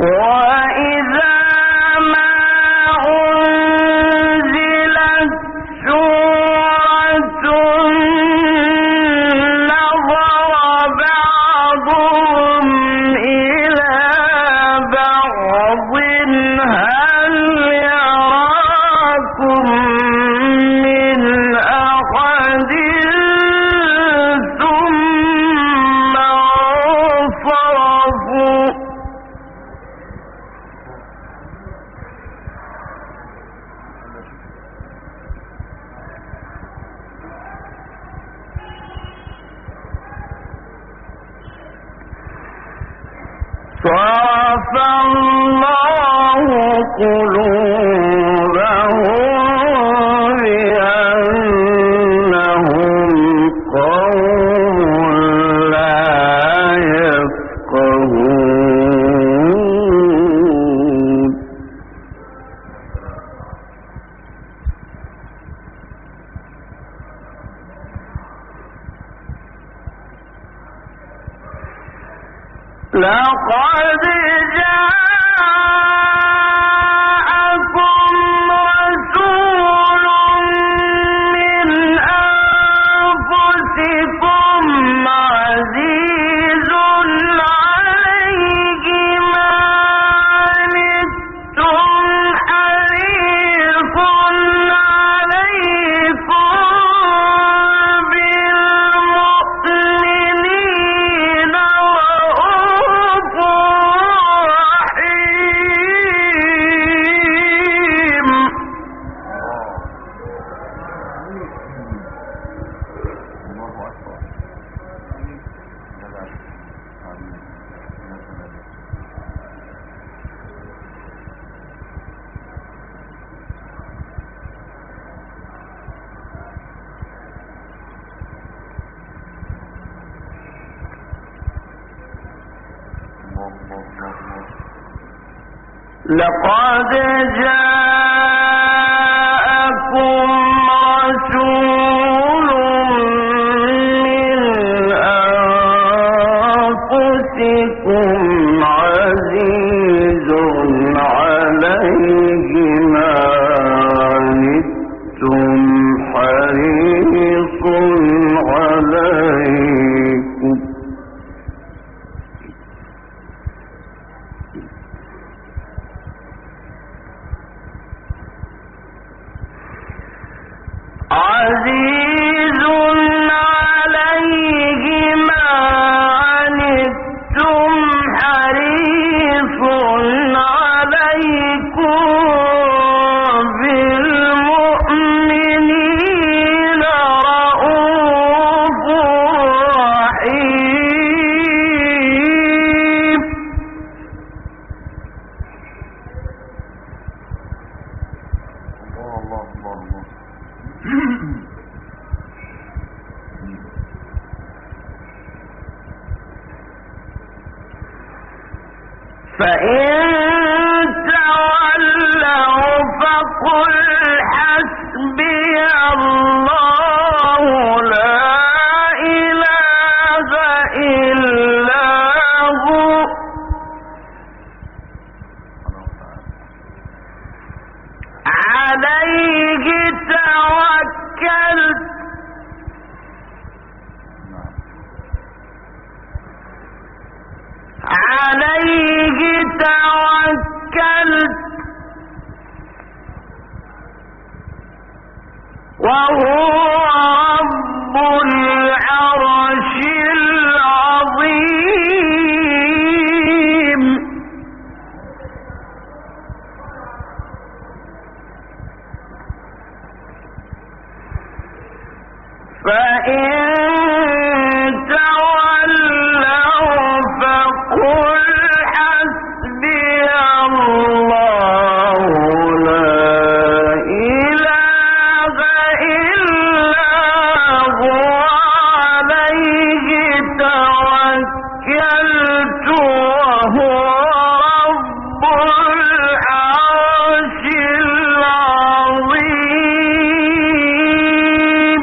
صرف الله قلوبهم بأنهم قوم لا يفقهون لقد جاءكم رسول من أنفسكم عزيز عليه ما عنتم حريص عليكم بالمؤمنين رؤوف رحيم. لقد جاءكم رسول من أنفسكم عزيز عليه ما عنتم حريص عليكم عزيز عليه ما عنتم حريص عليكم بالمؤمنين رؤوف رحيم. فإن تولوا فقل حسبي الله لا إله إلا هو عليه توكلت وهو رب العرش العظيم. فإن تولوا فقل حسبي الله لا إله إلا هو عليه توكلت وهو رب العرش العظيم.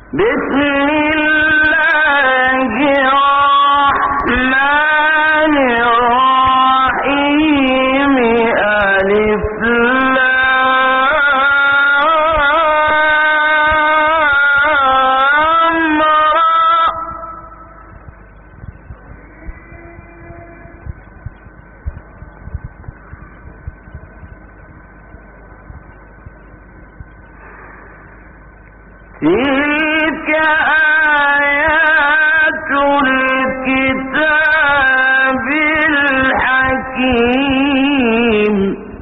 بسم الله الرحمن الرحيم ألف لام را تلك آيات الكتاب الحكيم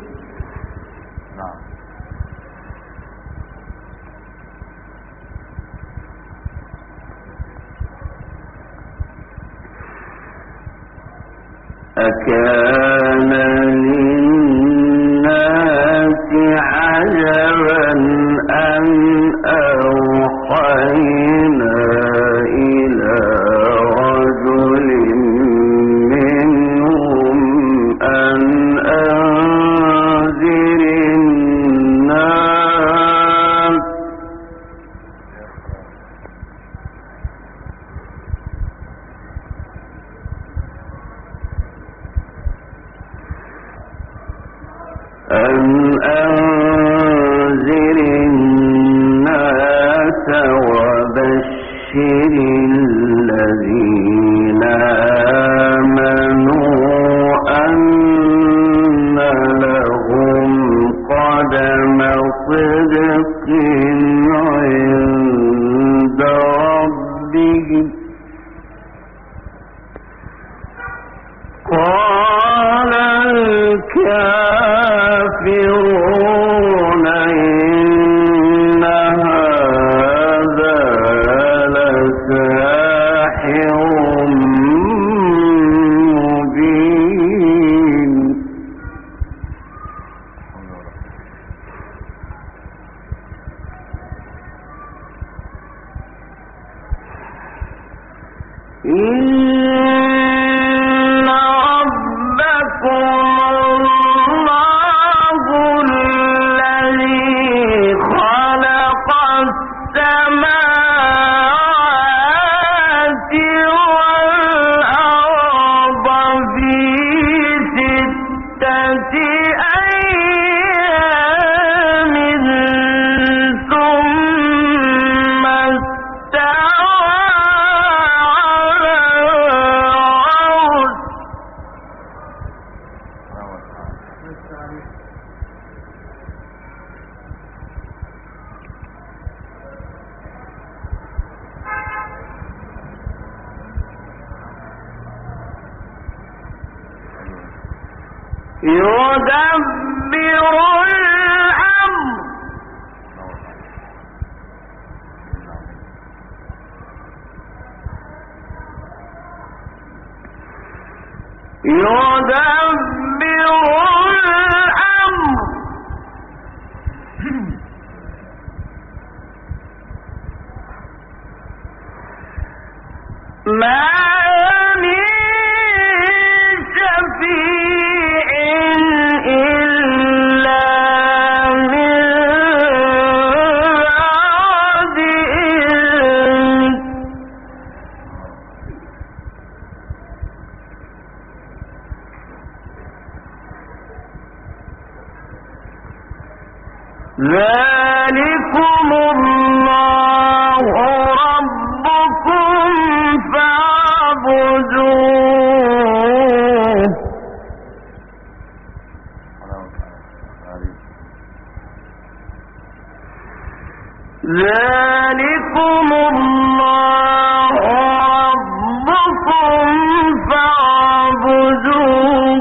أكان للناس عجبا أن أوحينا إلى رجل منهم أن أنذر الناس وبشر الذين آمنوا أن لهم قدم صدق عند ربهم قال الكافرون إن هذا لساحر مبين إن ربكم الله الذي خلق السماوات والأرض في 6 أيام ثم استوى على العرش يدبر الأمر ما من شفيع إلا من بعد إذنه ذلكم الله ربكم فاعبدوه ذلكم الله ربكم فاعبدوه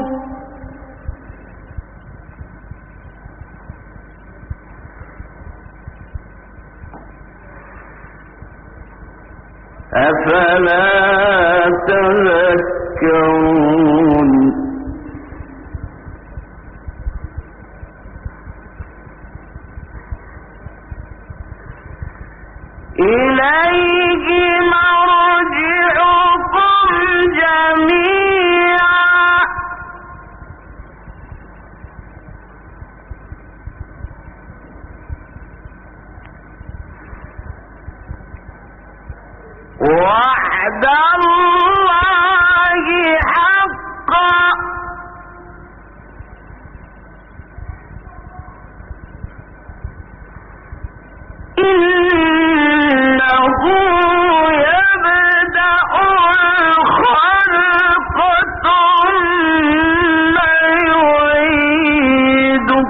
أفلا تذكرون إليه مرجعكم جميعا وعد الله حقا إنه يبدأ الخلق ثم يعيده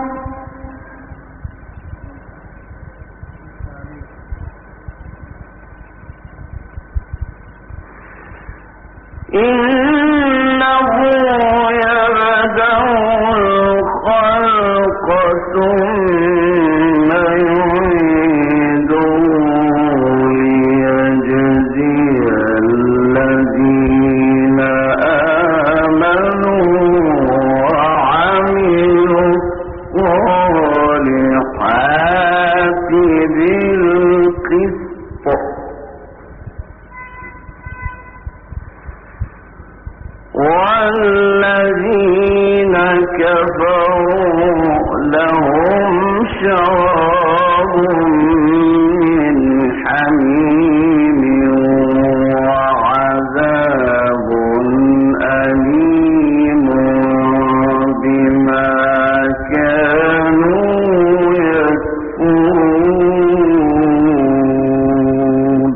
إنه يبدأ الخلق ثم يعيده ليجزي الذين آمنوا وعملوا الصالحات بالقسط والذين كفروا لهم شراب من حميم وعذاب أليم بما كانوا يكفرون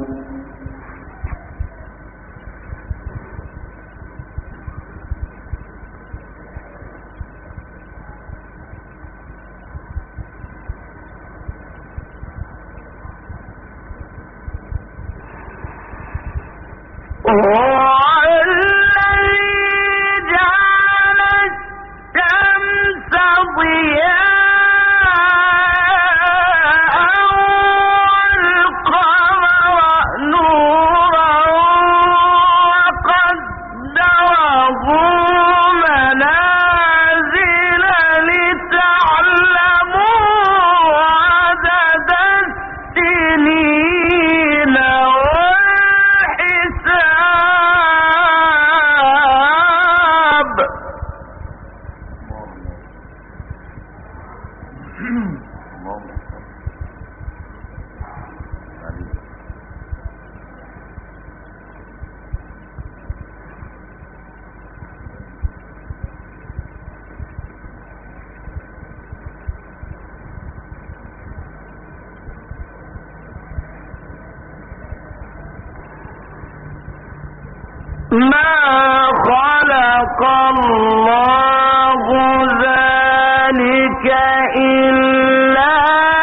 ما خلق الله ذلك إلا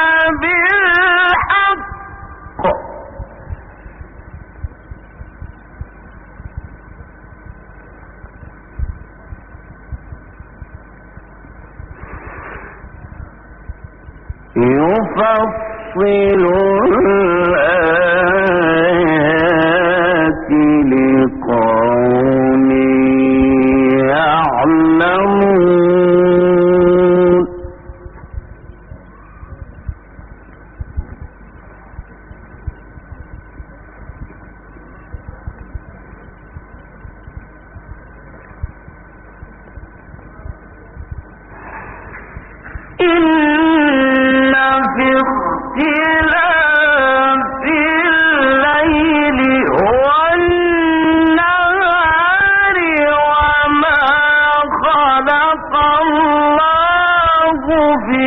بالحق يفصل الآيات لقوم يعلمون إن في اختلاف الليل والنهار وما خلق الله في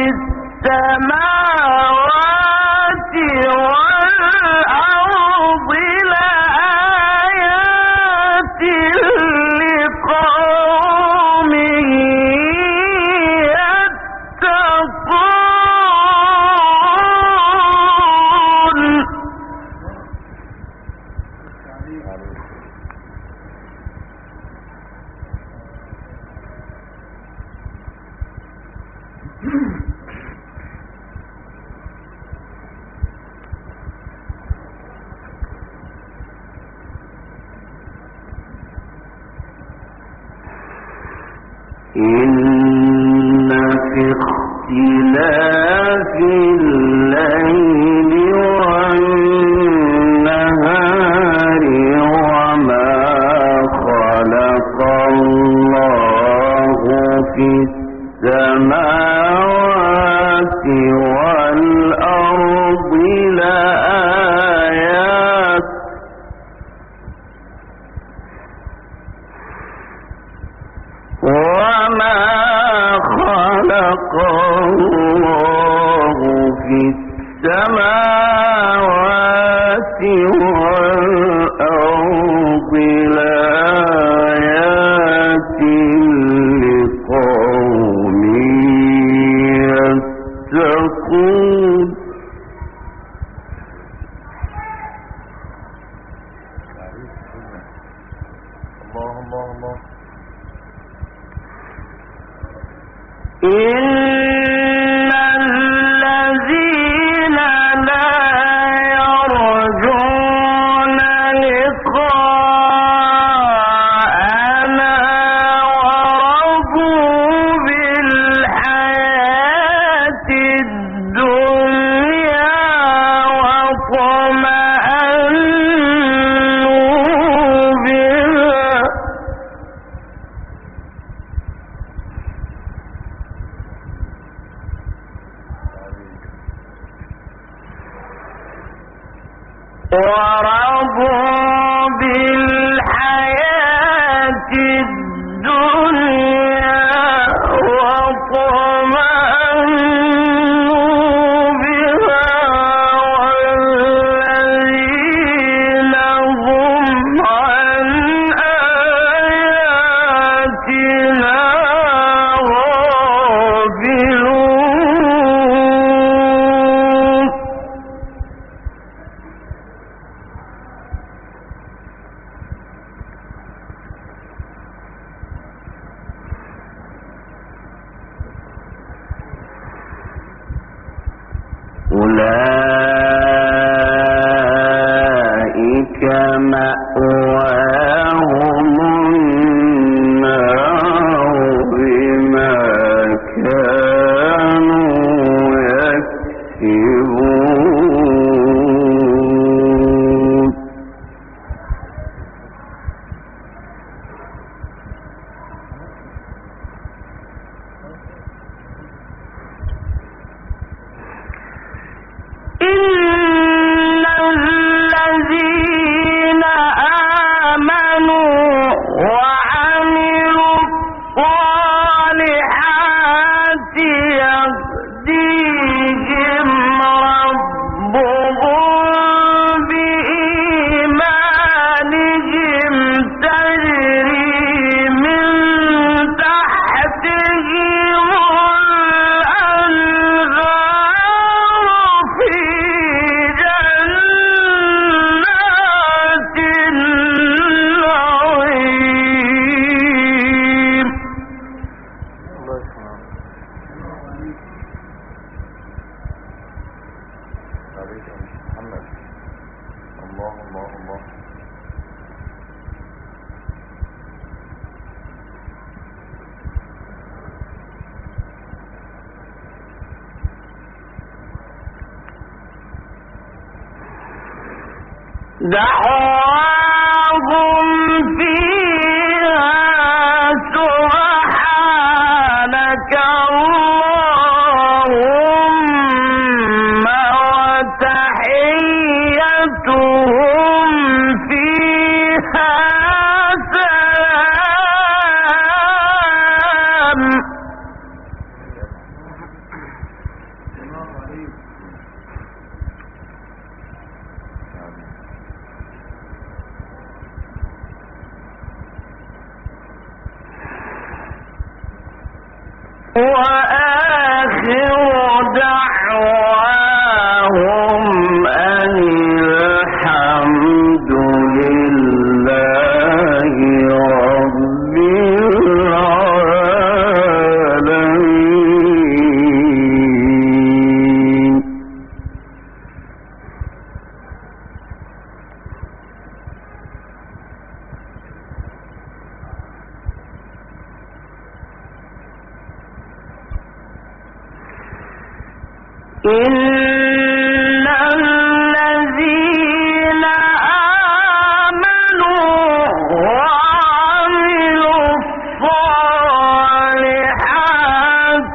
السماوات والأرض لآيات لقوم إن في اختلاف الليل والنهار وما خلق الله في السماوات والأرض لآيات السماوات والأرض لآيات لقوم يتقون. إن الذين لا يرجون لقاءنا ورضوا بالحياة الدنيا واطمأنوا بها والذين هم عن آياتنا غافلون. أولئك مأواهم النار بما كانوا يكسبون. إن الذين آمنوا وعملوا الصالحات يهديهم ربهم بإيمانهم تجري من تحتهم الأنهار في جنات النعيم. دعواهم فيها سبحانك اللهم وتحيتهم فيها سلام. وآخر دعواهم أن الحمد لله رب العالمين. إن الذين آمنوا وعملوا الصالحات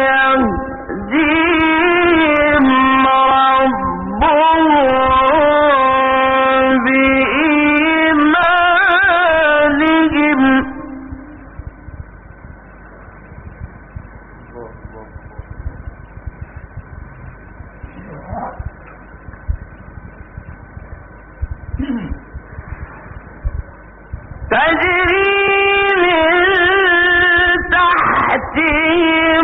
يهديهم ربهم بإيمانهم تجري من تحتهم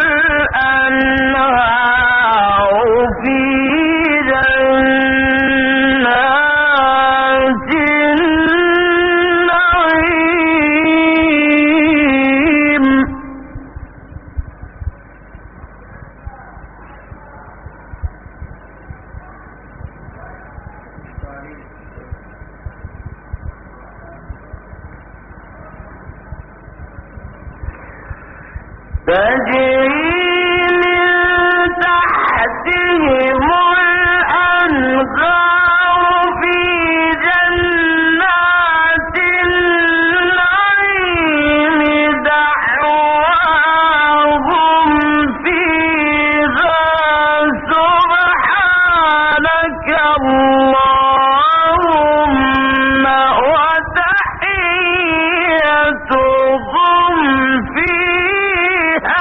الأنهار في جنات النعيم تجري من تحتهم الأنهار في جنات النعيم دعواهم فيها سبحانك اللهم وتحيتهم فيها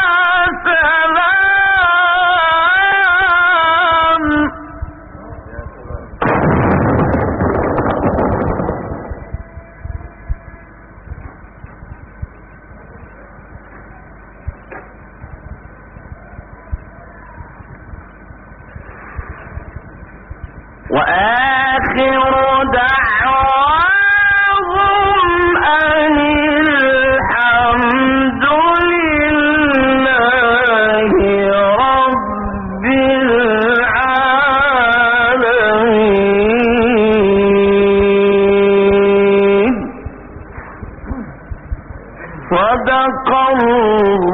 سلام. وآخر دعواهم أن الحمد لله رب العالمين. صدق الله